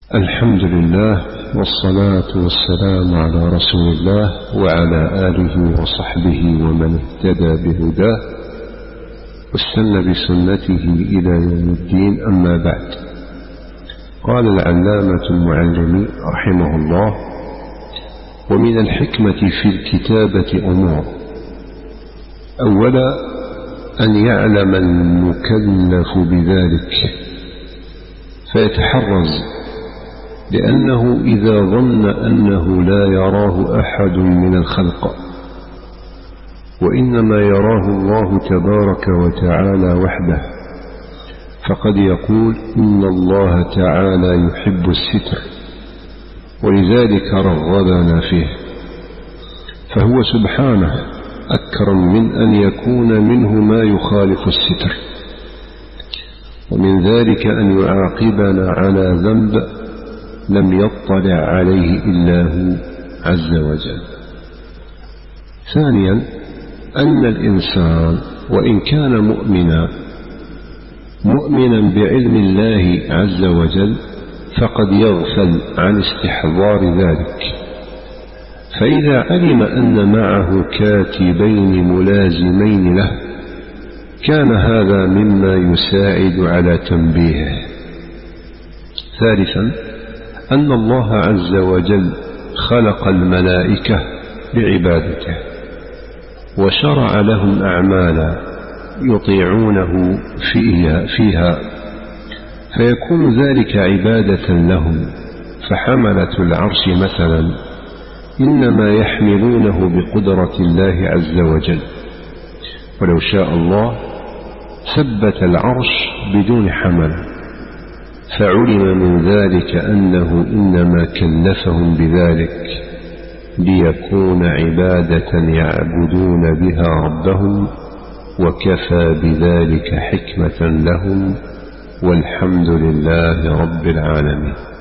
الحمد لله والصلاة والسلام على رسول الله وعلى آله وصحبه ومن اهتدى بهداه واستنى بسنته إلى يوم الدين. أما بعد، قال العلامة المعلمي رحمه الله: ومن الحكمة في الكتابة أمور. أولا، أن يعلم المكلف بذلك فيتحرز، لأنه إذا ظن أنه لا يراه أحد من الخلق وإنما يراه الله تبارك وتعالى وحده، فقد يقول إن الله تعالى يحب الستر ولذلك رغبنا فيه، فهو سبحانه أكرم من أن يكون منه ما يخالف الستر. ومن ذلك أن يعاقبنا على ذنب لم يطلع عليه إلا هو عز وجل. ثانيا، أن الإنسان وإن كان مؤمنا بعلم الله عز وجل فقد يغفل عن استحضار ذلك، فإذا علم أن معه كاتبين ملازمين له كان هذا مما يساعد على تنبيهه. ثالثا، أن الله عز وجل خلق الملائكة لعبادته وشرع لهم أعمالا يطيعونه فيها فيكون ذلك عبادة لهم. فحملة العرش مثلا إنما يحملونه بقدرة الله عز وجل، ولو شاء الله ثبت العرش بدون حمله، فعلم من ذلك أنه إنما كلفهم بذلك ليكون عبادة يعبدون بها ربهم، وكفى بذلك حكمة لهم، والحمد لله رب العالمين.